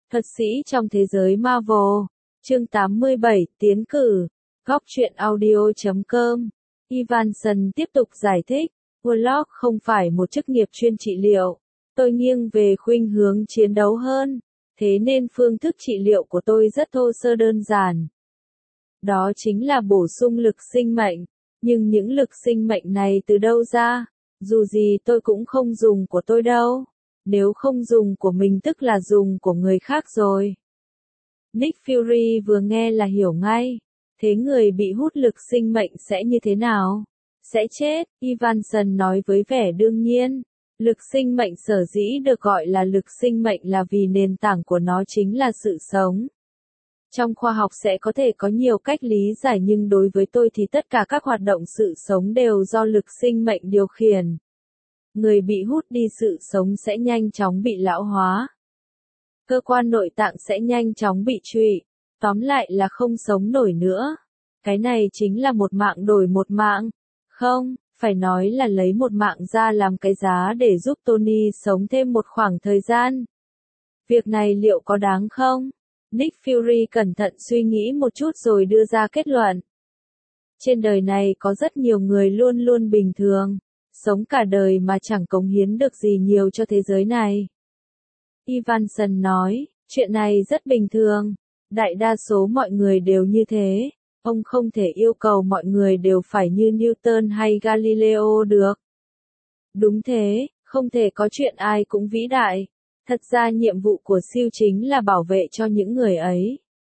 Thuật sĩ trong thế giới Marvel. Chương 87, tiến cử. Góc truyện audio.com. Evanson tiếp tục giải thích. Warlock không phải một chức nghiệp chuyên trị liệu. Tôi nghiêng về khuynh hướng chiến đấu hơn. Thế nên phương thức trị liệu của tôi rất thô sơ đơn giản. Đó chính là bổ sung lực sinh mệnh. Nhưng những lực sinh mệnh này từ đâu ra? Dù gì tôi cũng không dùng của tôi đâu. Nếu không dùng của mình tức là dùng của người khác rồi. Nick Fury vừa nghe là hiểu ngay. Thế người bị hút lực sinh mệnh sẽ như thế nào? Sẽ chết, Evanson nói với vẻ đương nhiên. Lực sinh mệnh sở dĩ được gọi là lực sinh mệnh là vì nền tảng của nó chính là sự sống. Trong khoa học sẽ có thể có nhiều cách lý giải nhưng đối với tôi thì tất cả các hoạt động sự sống đều do lực sinh mệnh điều khiển. Người bị hút đi sự sống sẽ nhanh chóng bị lão hóa. Cơ quan nội tạng sẽ nhanh chóng bị trụy. Tóm lại là không sống nổi nữa. Cái này chính là một mạng đổi một mạng. Không, phải nói là lấy một mạng ra làm cái giá để giúp Tony sống thêm một khoảng thời gian. Việc này liệu có đáng không? Nick Fury cẩn thận suy nghĩ một chút rồi đưa ra kết luận. Trên đời này có rất nhiều người luôn luôn bình thường, sống cả đời mà chẳng cống hiến được gì nhiều cho thế giới này. Evanson nói, chuyện này rất bình thường, đại đa số mọi người đều như thế, ông không thể yêu cầu mọi người đều phải như Newton hay Galileo được. Đúng thế, không thể có chuyện ai cũng vĩ đại. Thật ra nhiệm vụ của siêu chính là bảo vệ cho những người ấy.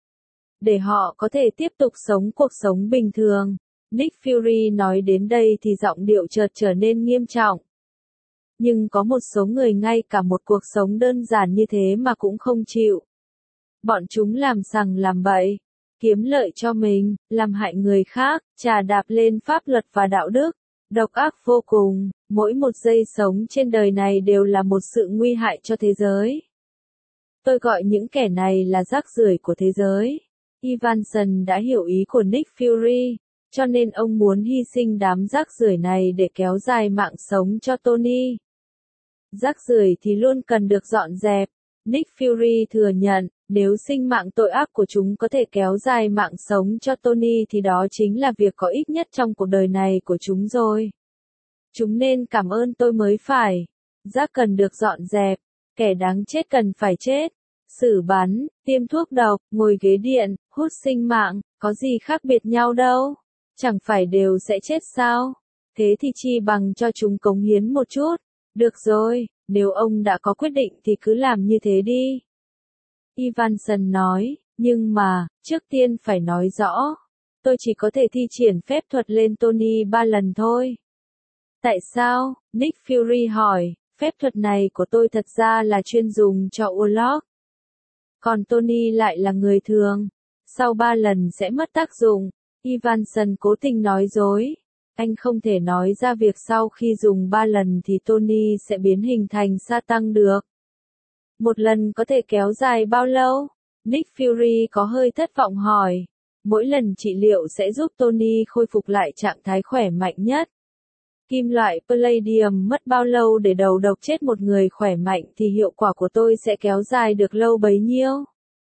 Để họ có thể tiếp tục sống cuộc sống bình thường. Nick Fury nói đến đây thì giọng điệu chợt trở nên nghiêm trọng. Nhưng có một số người ngay cả một cuộc sống đơn giản như thế mà cũng không chịu. Bọn chúng làm sằng làm bậy, kiếm lợi cho mình, làm hại người khác, chà đạp lên pháp luật và đạo đức. Độc ác vô cùng, mỗi một giây sống trên đời này đều là một sự nguy hại cho thế giới. Tôi gọi những kẻ này là rác rưởi của thế giới. Evanson đã hiểu ý của Nick Fury, cho nên ông muốn hy sinh đám rác rưởi này để kéo dài mạng sống cho Tony. Rác rưởi thì luôn cần được dọn dẹp. Nick Fury thừa nhận, nếu sinh mạng tội ác của chúng có thể kéo dài mạng sống cho Tony thì đó chính là việc có ích nhất trong cuộc đời này của chúng rồi. Chúng nên cảm ơn tôi mới phải. Rác cần được dọn dẹp, kẻ đáng chết cần phải chết. Xử bắn, tiêm thuốc độc, ngồi ghế điện, hút sinh mạng, có gì khác biệt nhau đâu. Chẳng phải đều sẽ chết sao? Thế thì chi bằng cho chúng cống hiến một chút. Được rồi, nếu ông đã có quyết định thì cứ làm như thế đi. Evanson nói, nhưng mà, trước tiên phải nói rõ. Tôi chỉ có thể thi triển phép thuật lên Tony 3 lần thôi. Tại sao? Nick Fury hỏi, phép thuật này của tôi thật ra là chuyên dùng cho Warlock. Còn Tony lại là người thường. Sau 3 lần sẽ mất tác dụng. Evanson cố tình nói dối. Anh không thể nói ra việc sau khi dùng 3 lần thì Tony sẽ biến hình thành Satan được. Một lần có thể kéo dài bao lâu? Nick Fury có hơi thất vọng hỏi. Mỗi lần trị liệu sẽ giúp Tony khôi phục lại trạng thái khỏe mạnh nhất. Kim loại Palladium mất bao lâu để đầu độc chết một người khỏe mạnh thì hiệu quả của tôi sẽ kéo dài được lâu bấy nhiêu?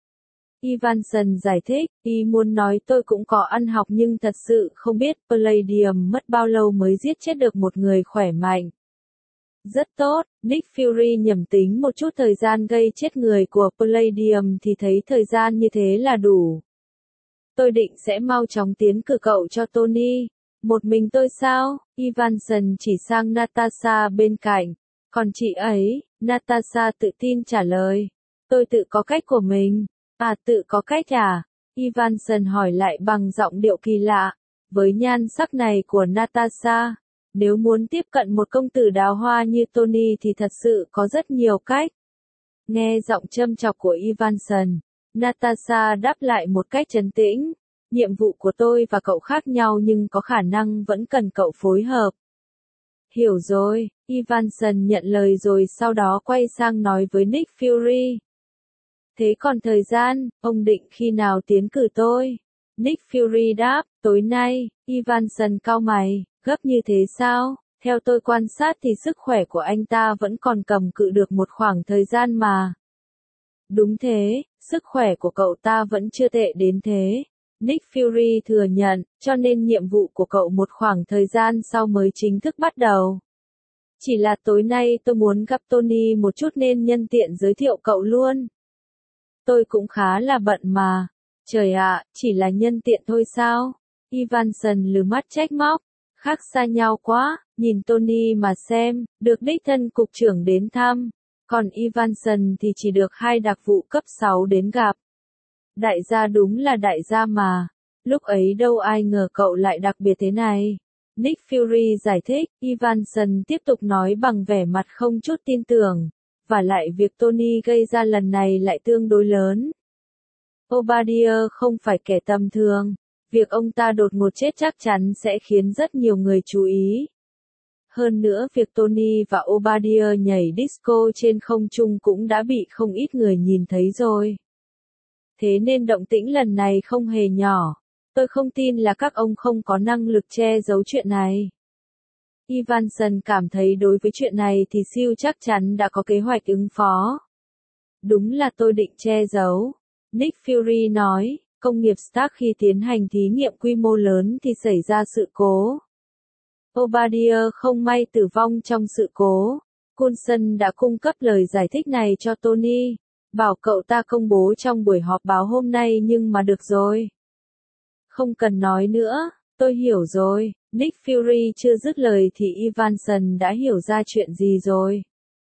Evanson giải thích, ý muốn nói tôi cũng có ăn học nhưng thật sự không biết Palladium mất bao lâu mới giết chết được một người khỏe mạnh. Rất tốt, Nick Fury nhẩm tính một chút thời gian gây chết người của Palladium thì thấy thời gian như thế là đủ. Tôi định sẽ mau chóng tiến cử cậu cho Tony. Một mình tôi sao? Evanson chỉ sang Natasha bên cạnh. Còn chị ấy? Natasha tự tin trả lời. Tôi tự có cách của mình. À, tự có cách à? Evanson hỏi lại bằng giọng điệu kỳ lạ. Với nhan sắc này của Natasha, nếu muốn tiếp cận một công tử đào hoa như Tony thì thật sự có rất nhiều cách. Nghe giọng châm chọc của Evanson, Natasha đáp lại một cách trấn tĩnh. Nhiệm vụ của tôi và cậu khác nhau nhưng có khả năng vẫn cần cậu phối hợp. Hiểu rồi, Evanson nhận lời rồi sau đó quay sang nói với Nick Fury. Thế còn thời gian, ông định khi nào tiến cử tôi? Nick Fury đáp, tối nay. Evanson cau mày, gấp như thế sao? Theo tôi quan sát thì sức khỏe của anh ta vẫn còn cầm cự được một khoảng thời gian mà. Đúng thế, sức khỏe của cậu ta vẫn chưa tệ đến thế. Nick Fury thừa nhận, cho nên nhiệm vụ của cậu một khoảng thời gian sau mới chính thức bắt đầu. Chỉ là tối nay tôi muốn gặp Tony một chút nên nhân tiện giới thiệu cậu luôn. Tôi cũng khá là bận mà. Trời ạ, chỉ là nhân tiện thôi sao? Evanson lừ mắt trách móc. Khác xa nhau quá, nhìn Tony mà xem, được đích thân cục trưởng đến thăm. Còn Evanson thì chỉ được 2 đặc vụ cấp 6 đến gặp. Đại gia đúng là đại gia mà. Lúc ấy đâu ai ngờ cậu lại đặc biệt thế này. Nick Fury giải thích, Evanson tiếp tục nói bằng vẻ mặt không chút tin tưởng. Và lại việc Tony gây ra lần này lại tương đối lớn. Obadiah không phải kẻ tầm thường. Việc ông ta đột ngột chết chắc chắn sẽ khiến rất nhiều người chú ý. Hơn nữa việc Tony và Obadiah nhảy disco trên không trung cũng đã bị không ít người nhìn thấy rồi. Thế nên động tĩnh lần này không hề nhỏ. Tôi không tin là các ông không có năng lực che giấu chuyện này. Evanson cảm thấy đối với chuyện này thì siêu chắc chắn đã có kế hoạch ứng phó. Đúng là tôi định che giấu. Nick Fury nói, công nghiệp Stark khi tiến hành thí nghiệm quy mô lớn thì xảy ra sự cố. Obadiah không may tử vong trong sự cố. Coulson đã cung cấp lời giải thích này cho Tony. Bảo cậu ta công bố trong buổi họp báo hôm nay nhưng mà được rồi. Không cần nói nữa, tôi hiểu rồi. Nick Fury chưa dứt lời thì Evanson đã hiểu ra chuyện gì rồi.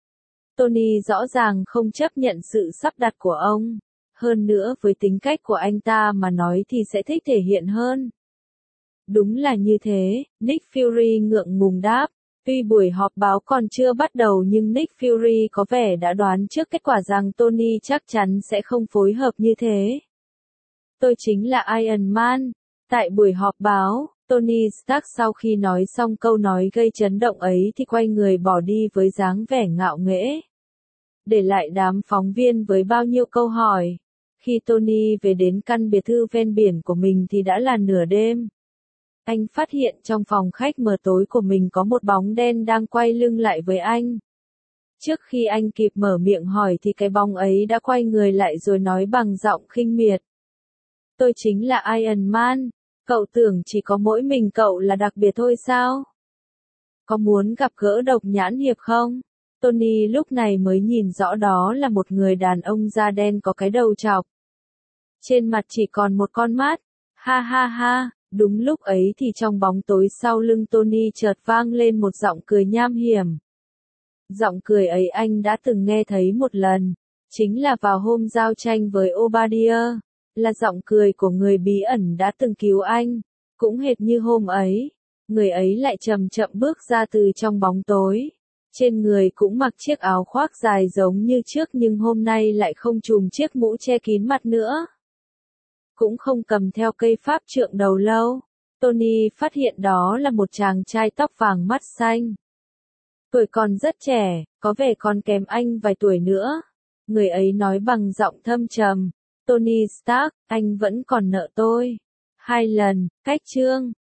Tony rõ ràng không chấp nhận sự sắp đặt của ông. Hơn nữa với tính cách của anh ta mà nói thì sẽ thích thể hiện hơn. Đúng là như thế, Nick Fury ngượng ngùng đáp. Tuy buổi họp báo còn chưa bắt đầu nhưng Nick Fury có vẻ đã đoán trước kết quả rằng Tony chắc chắn sẽ không phối hợp như thế. Tôi chính là Iron Man. Tại buổi họp báo, Tony Stark sau khi nói xong câu nói gây chấn động ấy thì quay người bỏ đi với dáng vẻ ngạo nghễ. Để lại đám phóng viên với bao nhiêu câu hỏi. Khi Tony về đến căn biệt thự ven biển của mình thì đã là nửa đêm. Anh phát hiện trong phòng khách mờ tối của mình có một bóng đen đang quay lưng lại với anh. Trước khi anh kịp mở miệng hỏi thì cái bóng ấy đã quay người lại rồi nói bằng giọng khinh miệt. Tôi chính là Iron Man, cậu tưởng chỉ có mỗi mình cậu là đặc biệt thôi sao? Có muốn gặp gỡ Độc Nhãn Hiệp không? Tony lúc này mới nhìn rõ đó là một người đàn ông da đen có cái đầu trọc. Trên mặt chỉ còn một con mắt. Ha ha ha, đúng lúc ấy thì trong bóng tối sau lưng Tony chợt vang lên một giọng cười nham hiểm. Giọng cười ấy anh đã từng nghe thấy một lần. Chính là vào hôm giao tranh với Obadiah. Là giọng cười của người bí ẩn đã từng cứu anh. Cũng hệt như hôm ấy. Người ấy lại chậm chậm bước ra từ trong bóng tối. Trên người cũng mặc chiếc áo khoác dài giống như trước nhưng hôm nay lại không trùm chiếc mũ che kín mặt nữa. Cũng không cầm theo cây pháp trượng đầu lâu. Tony phát hiện đó là một chàng trai tóc vàng mắt xanh. Tuổi còn rất trẻ, có vẻ còn kém anh vài tuổi nữa. Người ấy nói bằng giọng thâm trầm. Tony Stark, anh vẫn còn nợ tôi. 2 lần, cách chương.